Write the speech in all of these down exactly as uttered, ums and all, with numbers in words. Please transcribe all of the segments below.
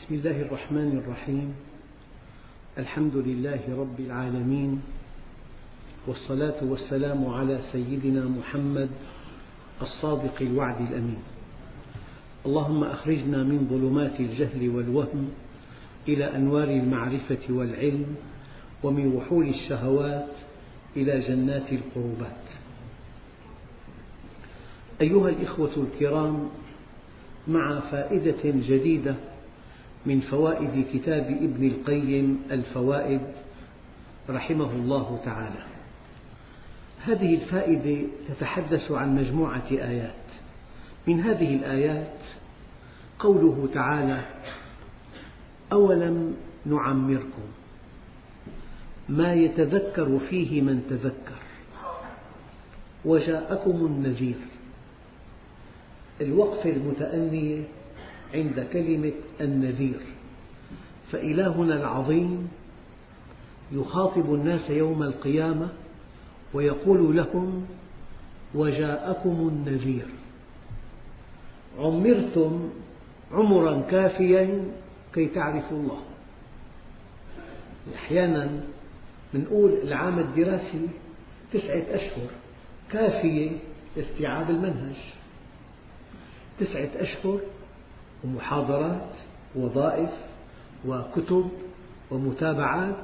بسم الله الرحمن الرحيم. الحمد لله رب العالمين، والصلاة والسلام على سيدنا محمد الصادق الوعد الأمين. اللهم أخرجنا من ظلمات الجهل والوهم إلى أنوار المعرفة والعلم، ومن وحول الشهوات إلى جنات القربات. أيها الإخوة الكرام، مع فائدة جديدة من فوائد كتاب ابن القيم الفوائد رحمه الله تعالى. هذه الفائدة تتحدث عن مجموعة آيات. من هذه الآيات قوله تعالى: أولم نعمركم ما يتذكر فيه من تذكر وجاءكم النذير. الوقفة المتأنية عند كلمة النذير، فإلهنا العظيم يخاطب الناس يوم القيامة ويقول لهم: وجاءكم النذير. عمرتم عمرا كافيا كي تعرفوا الله. أحيانا نقول العام الدراسي تسعة أشهر كافية لاستيعاب المنهج، تسعة أشهر ومحاضرات ووظائف وكتب ومتابعات.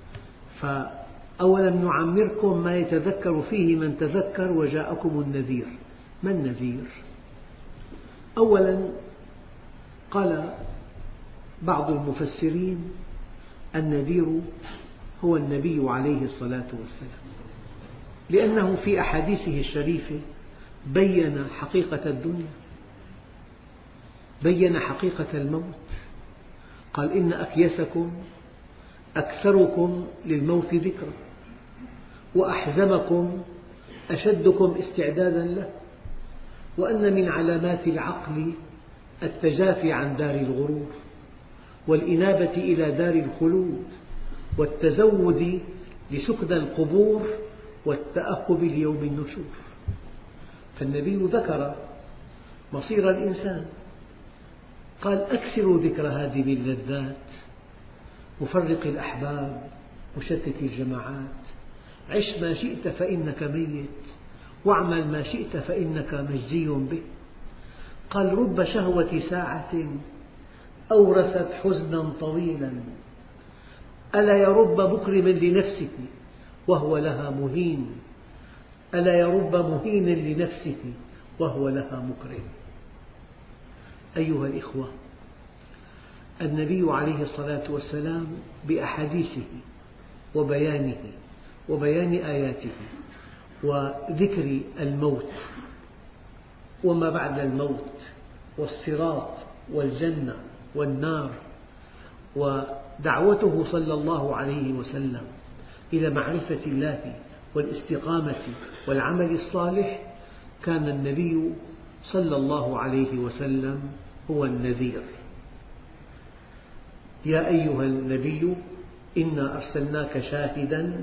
فأولم نعمركم ما يتذكر فيه من تذكر وجاءكم النذير. ما النذير؟ أولا قال بعض المفسرين: النذير هو النبي عليه الصلاة والسلام، لأنه في أحاديثه الشريفة بين حقيقة الدنيا، بين حقيقة الموت. قال: إن أكيسكم أكثركم للموت ذكرا، وأحزمكم أشدكم استعدادا له، وأن من علامات العقل التجافي عن دار الغرور، والإنابة إلى دار الخلود، والتزود لسكن القبور، والتأهب ليوم النشور. فالنبي ذكر مصير الإنسان، قال: أكثروا ذكر هادم اللذات، مفرق الأحباب، مشتت الجماعات. عش ما شئت فإنك ميت، واعمل ما شئت فإنك مجزي به. قال: رب شهوة ساعة أورثت حزنا طويلا، ألا يرب مكرم لنفسك وهو لها مهين، ألا يرب مهين لنفسك وهو لها مكرم. أيها الإخوة، النبي عليه الصلاة والسلام بأحاديثه وبيانه وبيان آياته وذكر الموت وما بعد الموت والصراط والجنة والنار، ودعوته صلى الله عليه وسلم إلى معرفة الله والاستقامة والعمل الصالح، كان النبي صلى الله عليه وسلم هو النذير. يا أيها النبي إنا أرسلناك شاهدا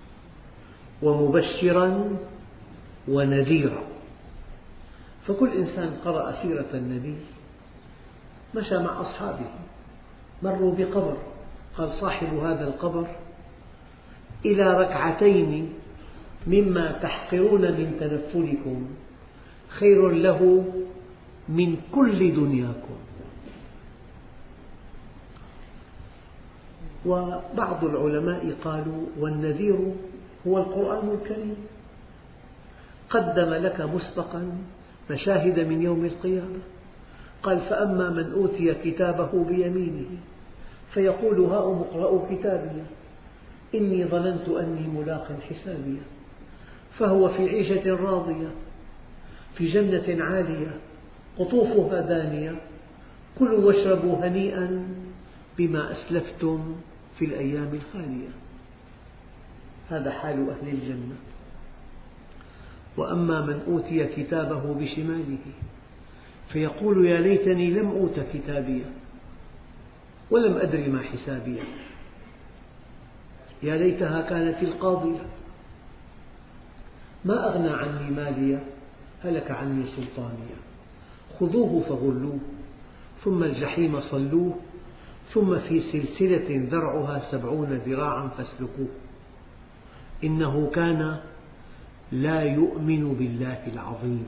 ومبشرا ونذيرا. فكل إنسان قرأ سيرة النبي مشى مع أصحابه، مروا بقبر، قال صاحب هذا القبر: إلى ركعتين مما تحقرون من تنفلكم خير له من كل دنياكم. وبعض العلماء قالوا: والنذير هو القرآن الكريم، قدم لك مسبقا مشاهد من يوم القيامة. قال: فأما من أوتي كتابه بيمينه فيقول هاؤم اقرءوا كتابيه إني ظننت أني ملاق حسابيه، فهو في عيشة راضية في جنة عالية قطوفها دانية، كلوا واشربوا هنيئا بما أسلفتم في الأيام الخالية. هذا حال أهل الجنة. وأما من أوتي كتابه بشماله فيقول يا ليتني لم أوت كتابيه ولم أدر ما حسابيه، يا ليتها كانت القاضية، ما أغنى عني ماليه هلك عني سلطانيه، خذوه فغلوه ثم الجحيم صلوه ثم في سلسلة ذرعها سبعون ذراعا فاسلكوه إنه كان لا يؤمن بالله العظيم.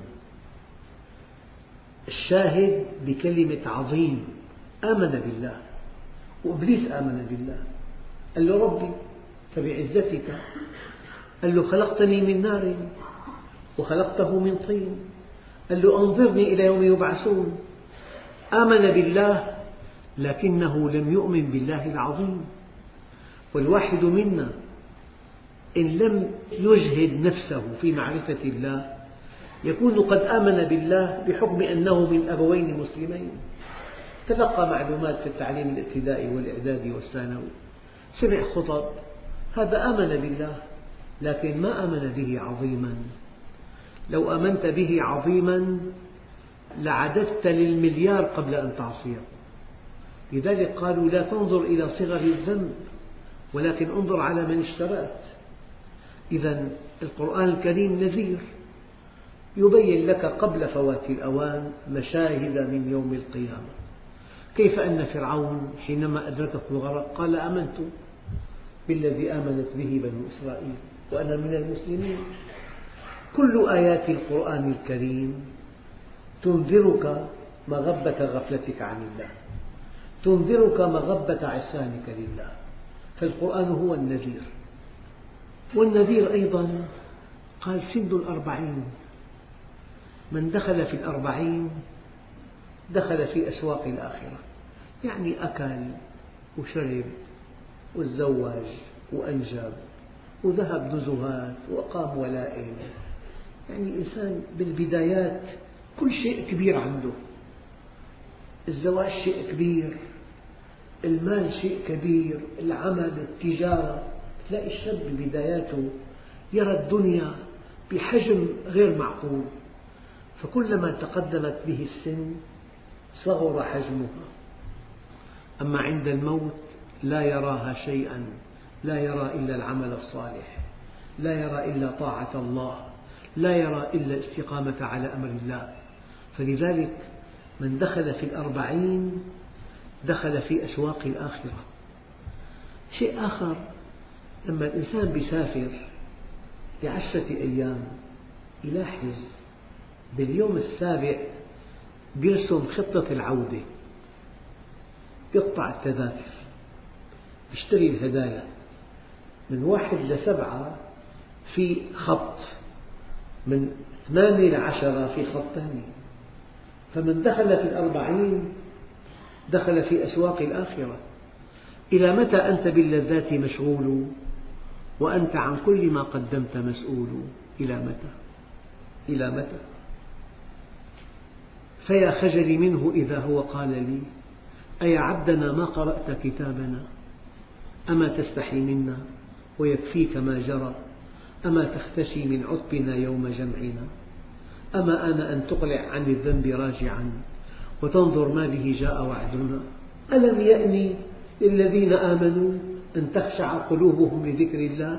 الشاهد بكلمة عظيم آمن بالله، وإبليس آمن بالله، قال له ربي فبعزتك، قال له خلقتني من نار وخلقته من طين، قال له أنظرني إلى يوم يبعثون. آمن بالله لكنه لم يؤمن بالله العظيم. والواحد منا إن لم يجهد نفسه في معرفة الله يكون قد آمن بالله بحكم أنه من أبوين مسلمين، تلقى معلومات في التعليم الابتدائي والإعدادي والثانوي، سمع خطب، هذا آمن بالله لكن ما آمن به عظيما. لو آمنت به عظيما لعددت للمليار قبل أن تعصيه. لذلك قالوا لا تنظر إلى صغر الذنب ولكن انظر على من اشترأت. إذا القرآن الكريم نذير يبين لك قبل فوات الأوان مشاهد من يوم القيامة، كيف أن فرعون حينما أدركه الغرق قال آمنت بالذي آمنت به بنو إسرائيل وأنا من المسلمين. كل آيات القرآن الكريم تنذرك مغبة غفلتك عن الله، تنذرك مغبة عصيانك لله، فالقرآن هو النذير. والنذير أيضا قال سن الأربعين، من دخل في الأربعين دخل في أسواق الآخرة، يعني أكل وشرب وتزوج وأنجب وذهب نزهات وأقام ولائم، يعني إنسان بالبدايات كل شيء كبير عنده، الزواج شيء كبير، المال شيء كبير، العمل، التجارة. تلاقي الشاب ببداياته يرى الدنيا بحجم غير معقول، فكلما تقدمت به السن صغر حجمها. أما عند الموت لا يراها شيئا، لا يرى إلا العمل الصالح، لا يرى إلا طاعة الله، لا يرى إلا الاستقامة على أمر الله. فلذلك من دخل في الأربعين دخل في أسواق الآخرة. شيء آخر، لما الإنسان بيسافر لعشرة أيام يلاحظ باليوم السابع بيرسم خطة العودة، يقطع التذاكر، يشتري الهدايا، من واحد لسبعة في خط، من ثمانية لعشرة في خط ثاني. فمن دخل في الأربعين دخل في أسواق الآخرة. إلى متى أنت باللذات مشغول وأنت عن كل ما قدمت مسؤول؟ إلى متى؟ إلى متى؟ فيا خجلي منه إذا هو قال لي أيا عبدنا ما قرأت كتابنا، أما تستحي منا ويكفيك ما جرى، أما تختشي من عتبنا يوم جمعنا، أما آن أن تقلع عن الذنب راجعا وتنظر ما به جاء وعدنا، ألم يأني للذين آمنوا أن تخشع قلوبهم لذكر الله.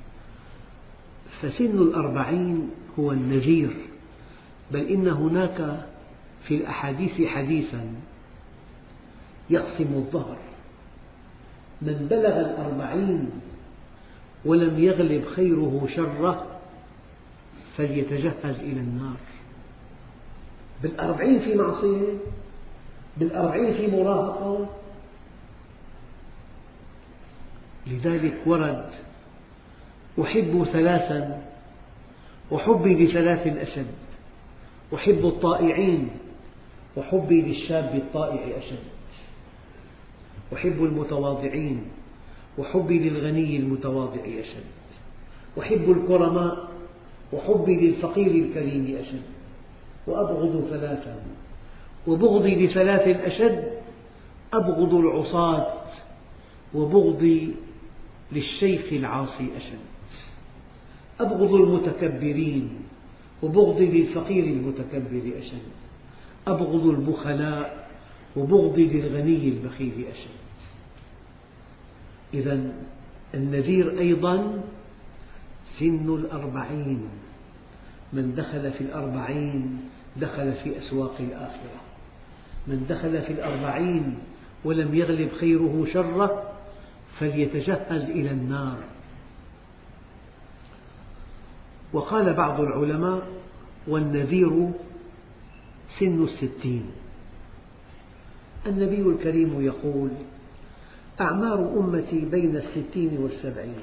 فسن الأربعين هو النذير، بل إن هناك في الأحاديث حديثا يقسم الظهر، من بلغ الأربعين ولم يغلب خيره شره فليتجهز إلى النار. بالأربعين في معصية، بالأربعين في مراهقة. لذلك ورد أحب ثلاثا وحبي لثلاث أشد، أحب الطائعين وحبي للشاب الطائع أشد، أحب المتواضعين وحبي للغني المتواضع أشد، أحب الكرماء وحبي للفقير الكريم أشد، وأبغض ثلاثا وبغضي لثلاث أشد، أبغض العصاة وبغضي للشيخ العاصي أشد، أبغض المتكبرين وبغضي للفقير المتكبر أشد، أبغض البخلاء وبغضي للغني البخيل أشد. إذا النذير أيضا سن الأربعين، من دخل في الأربعين دخل في أسواق الآخرة، من دخل في الأربعين ولم يغلب خيره شره فليتجهز إلى النار. وقال بعض العلماء: والنذير سن الستين. النبي الكريم يقول: أعمار أمتي بين الستين والسبعين.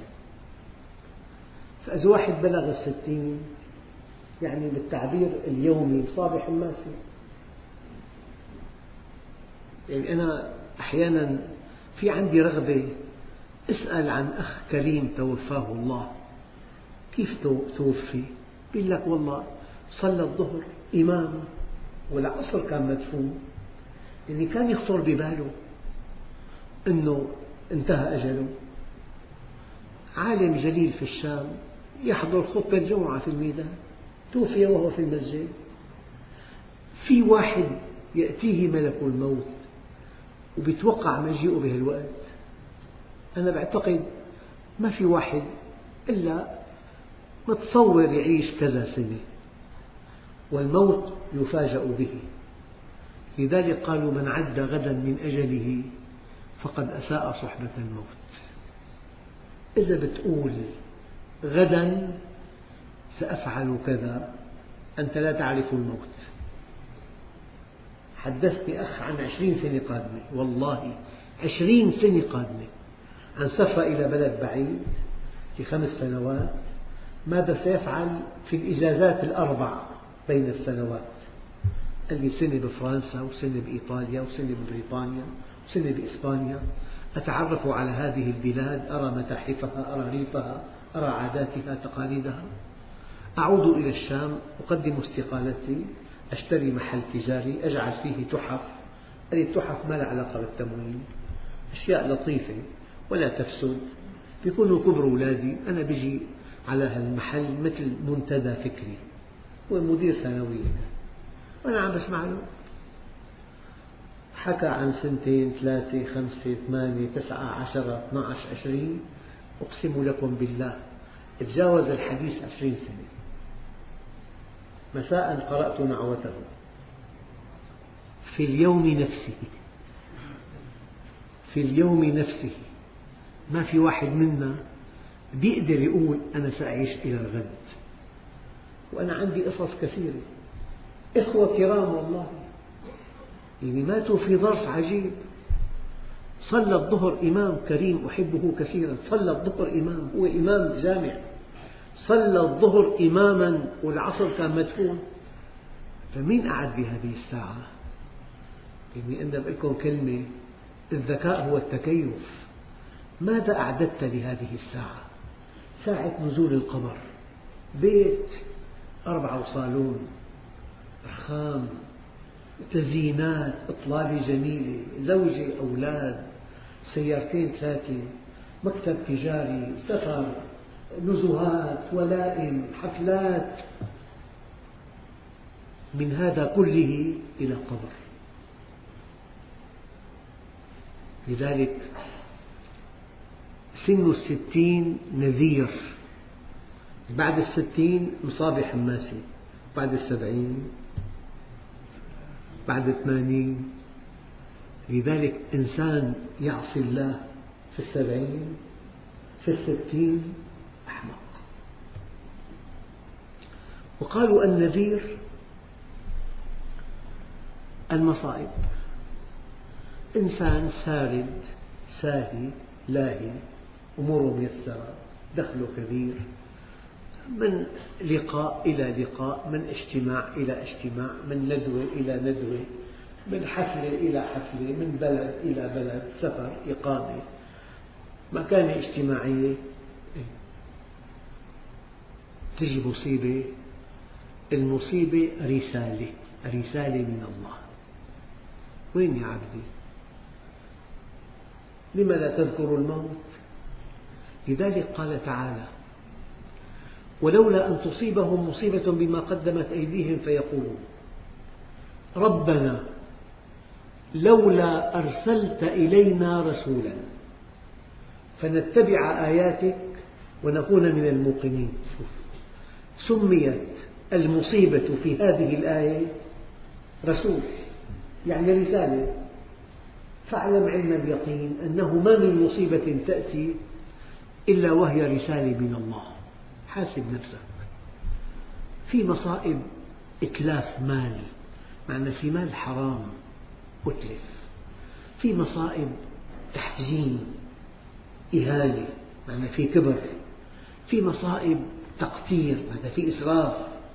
فإذا واحد بلغ الستين يعني بالتعبير اليومي صار حماسي. يعني أنا أحيانا في عندي رغبة أسأل عن أخ كريم توفاه الله، كيف توفي؟ يقول لك: والله صلى الظهر إمام والعصر كان مدفون. يعني كان يخطر بباله أنه انتهى أجله. عالم جليل في الشام يحضر خطبة الجمعة في الميدان، توفي وهو في المسجد. في واحد يأتيه ملك الموت وبيتوقع مجيئه بهالوقت. أنا بعتقد ما في واحد إلا متصور يعيش كذا سنة والموت يفاجأ به. لذلك قالوا: من عد غدا من أجله فقد أساء صحبة الموت. إذا بتقول غدا سأفعل كذا أنت لا تعرف الموت. حدثني أخ عن عشرين سنة قادمة، والله عشرين سنة قادمة، عن سفر إلى بلد بعيد في خمس سنوات، ماذا سيفعل في الإجازات الأربع بين السنوات. قال لي: سنة بفرنسا، وسنة بإيطاليا، وسنة ببريطانيا، وسنة بإسبانيا، أتعرف على هذه البلاد، أرى متاحفها، أرى ريفها، أرى عاداتها، تقاليدها. أعود إلى الشام، أقدم استقالتي، أشتري محل تجاري، أجعل فيه تحف. هذه التحف ما لها علاقة بالتموين، أشياء لطيفة ولا تفسد. بيكونوا كبر أولادي، أنا بيجي على هالمحل مثل منتدى فكري، هو مدير ثانوية وأنا عم بسمع له. حكى عن سنتين، ثلاثة، خمسة، ثمانية، تسعة، عشرة، اثنى عشر، عشرين. أقسم لكم بالله تجاوز الحديث عشرين سنة. مساء قرأت نعوته في اليوم نفسه، في اليوم نفسه. ما في واحد منا بيقدر يقول أنا سأعيش إلى الغد. وأنا عندي قصص كثيرة، إخوة كرام والله يعني ماتوا في ظرف عجيب. صلى الظهر إمام كريم أحبه كثيرا، صلى الظهر إمام، هو إمام جامع، صلى الظهر إماما والعصر كان مدفون. فمين قعد بهذه الساعة؟ يعني أنا بقول لكم كلمة: الذكاء هو التكيف. ماذا أعددت لهذه الساعة؟ ساعة نزول القمر، بيت أربعة وصالون، رخام، تزيينات، إطلالة جميلة، زوجة، أولاد، سيارتين ثلاثة، مكتب تجاري، سفر، نزهات، ولائم، حفلات. من هذا كله إلى قبر. لذلك سن الستين نذير، بعد الستين مصاب حماسي، بعد السبعين، بعد الثمانين. لذلك إنسان يعصي الله في السبعين، في الستين أحمق. وقالوا النذير المصائب. إنسان سارد ساهي لاهي، أموره ميسرة، دخله كبير، من لقاء إلى لقاء، من اجتماع إلى اجتماع، من ندوة إلى ندوة، من حفلة إلى حفلة، من بلد إلى بلد، سفر، إقامة، مكانة اجتماعية. تجي مصيبة، المصيبة رسالة، رسالة من الله. وين يا عبدي؟ لم لا تذكر الموت؟ لذلك قال تعالى: ولولا أن تصيبهم مصيبة بما قدمت أيديهم فيقولوا ربنا لولا أرسلت إلينا رسولا فنتبع آياتك ونكون من الموقنين. سميت المصيبة في هذه الآية رسول، يعني رسالة. فاعلم علم اليقين أنه ما من مصيبة تأتي إلا وهي رسالة من الله. حاسب نفسك. في مصائب إتلاف مال، معنى في مال حرام أتلف. في مصائب تحجيم إهانة، معنى في كبر. في مصائب تقتير، معنى في إسراف.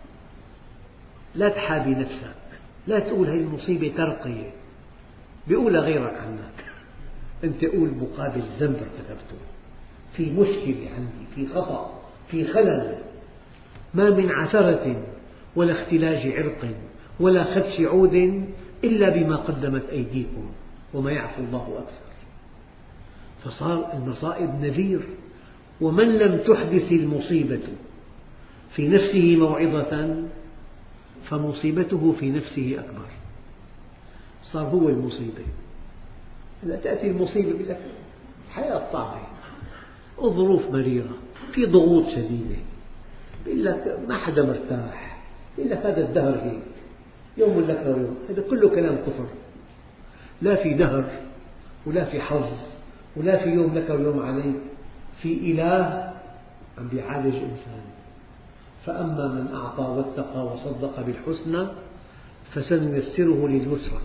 لا تحابي نفسك، لا تقول هذه المصيبة ترقية بيقولها غيرك عنك، أنت قول مقابل ذنب ارتكبته، في مشكلة عندي، في خطأ، في خلل. ما من عثرة ولا اختلاج عرق ولا خدش عود إلا بما قدمت أيديكم وما يعفو الله أكثر. فصار المصائب نذير. ومن لم تحدث المصيبة في نفسه موعظة فمصيبته في نفسه أكبر. صار هو المصيبة. لا تأتي المصيبة يقول لك الحياة صعبة، الظروف مريرة، في ضغوط شديدة، يقول لك ما حدا مرتاح، يقول لك هذا الدهر هيك، يوم لك ويوم. هذا كله كلام كفر. لا في دهر ولا في حظ ولا في يوم لك ويوم عليك. في إله عم بيعالج إنسان. فأما من أعطى واتقى وصدق بالحسنى فسنيسره لليسرى،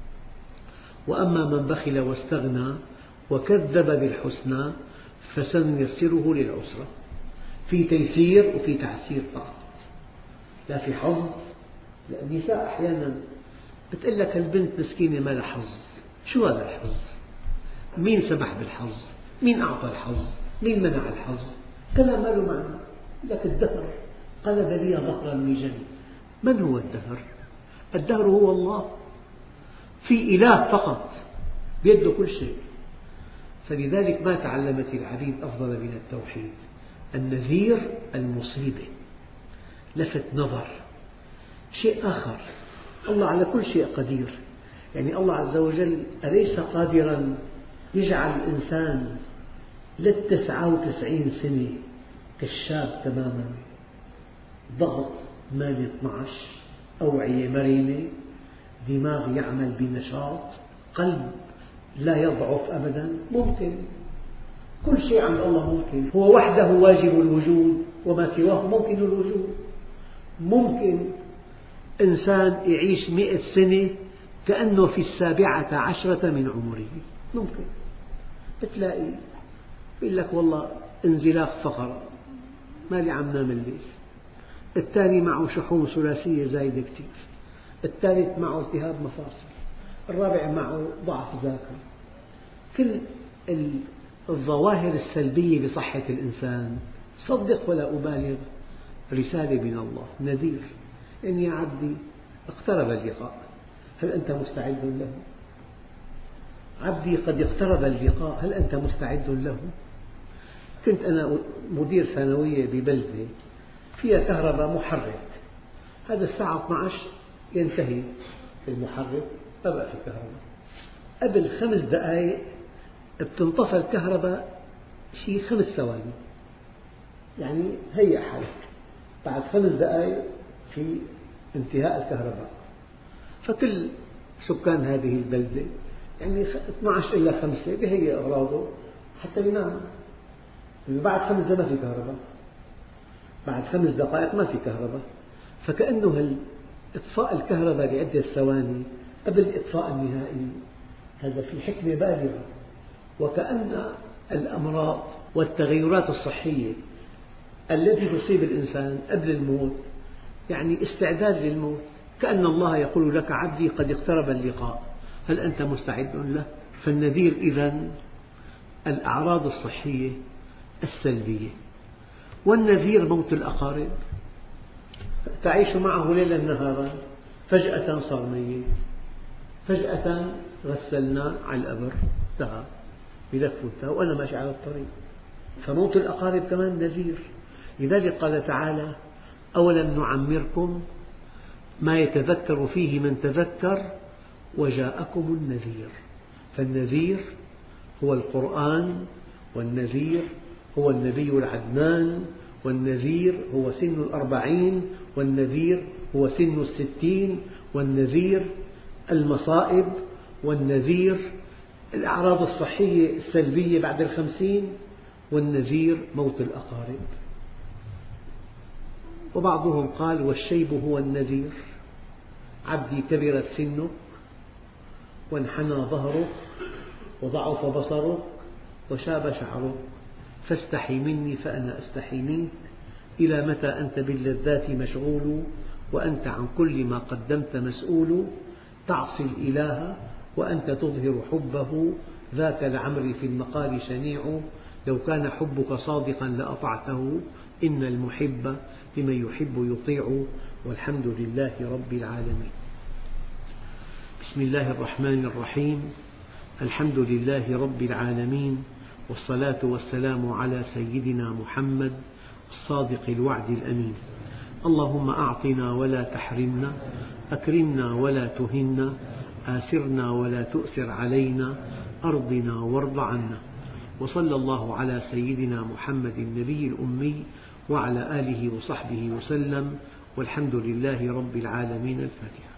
وأما من بخل واستغنى وكذب بالحسنى فسنيسره للعسرى. في تيسير وفي تعسير فقط، لا في حظ. النساء أحيانا بتقول لك البنت مسكينة ما لها حظ. شو هذا الحظ؟ مين سمح بالحظ؟ مين أعطى الحظ؟ مين منع الحظ؟ كلام ما له معنى. لك الدهر قلب لي ظهرا لجني. من هو الدهر؟ الدهر هو الله. في إله فقط بيده كل شيء. فلذلك ما تعلمت العبيد أفضل من التوحيد. النذير المصيبة لفت نظر. شيء آخر، الله على كل شيء قدير. يعني الله عز وجل أليس قادرا يجعل الإنسان للتسعة وتسعين سنة كالشاب تماما، ضغط ثمانية اثني عشر، أوعية مرنة، دماغ يعمل بنشاط، قلب لا يضعف أبدا. ممكن، كل شيء عند الله ممكن. هو وحده واجب الوجود وما سواه ممكن الوجود. ممكن إنسان يعيش مئة سنة كأنه في السابعة عشرة من عمره. ممكن. بتلاقي يقول لك والله انزلاق فقر، ما لي عم نام الليل. الثاني معه شحوم ثلاثية زايدة كثير. الثالث معه التهاب مفاصل. الرابع معه ضعف ذاكرة. كل الظواهر السلبية بصحة الإنسان، صدق ولا أبالغ، رسالة من الله، نذير. إن يا عبدي اقترب اللقاء، هل أنت مستعد له؟ عبدي قد اقترب اللقاء، هل أنت مستعد له؟ كنت أنا مدير ثانوية ببلدة فيها كهرباء محرك. هذا الساعة اثني عشر ينتهي المحرك، ما بقى في كهرباء. قبل خمس دقائق بتنطفى الكهرباء شيء خمس ثواني. يعني هيأ حالك، بعد خمس دقائق في انتهاء الكهرباء. فكل سكان هذه البلدة يعني اثني عشر إلى خمسة بهيئ أغراضه حتى ينام. بعد خمس دقائق ما في كهرباء، بعد خمس دقائق ما في كهرباء. فكأنه إطفاء الكهرباء لعدة ثواني قبل الإطفاء النهائي، هذا في حكمة بالغة. وكأن الأمراض والتغيرات الصحية التي تصيب الإنسان قبل الموت يعني استعداد للموت. كأن الله يقول لك عبدي قد اقترب اللقاء، هل أنت مستعد له؟ فالنذير إذن الأعراض الصحية السلبية. والنذير موت الأقارب، تعيش معه ليلا نهارا، فجأة صار ميت، فجأة غسلناه على القبر، انتهى بلفه انتهى وأنا ماشي على الطريق. فموت الأقارب كمان نذير. لذلك قال تعالى: أولم نعمركم ما يتذكر فيه من تذكر وجاءكم النذير. فالنذير هو القرآن، والنذير هو النبي العدنان، والنذير هو سن الأربعين، والنذير هو سن الستين، والنذير المصائب، والنذير الأعراض الصحية السلبية بعد الخمسين، والنذير موت الأقارب. وبعضهم قال والشيب هو النذير، عبدي كبرت سنك وانحنى ظهرك وضعف بصرك وشاب شعرك، فاستحي مني فأنا أستحي منك، إلى متى أنت باللذات مشغول، وأنت عن كل ما قدمت مسؤول، تعصي الإله وأنت تظهر حبه، ذاك لعمري في المقال شنيع، لو كان حبك صادقا لأطعته، إن المحب لمن يحب يطيع، والحمد لله رب العالمين. بسم الله الرحمن الرحيم، الحمد لله رب العالمين، والصلاة والسلام على سيدنا محمد الصادق الوعد الأمين. اللهم أعطنا ولا تحرمنا، أكرمنا ولا تهنا، آثرنا ولا تؤثر علينا، أرضنا وارض عنا. وصلى الله على سيدنا محمد النبي الأمي وعلى آله وصحبه وسلم، والحمد لله رب العالمين. الفاتحة.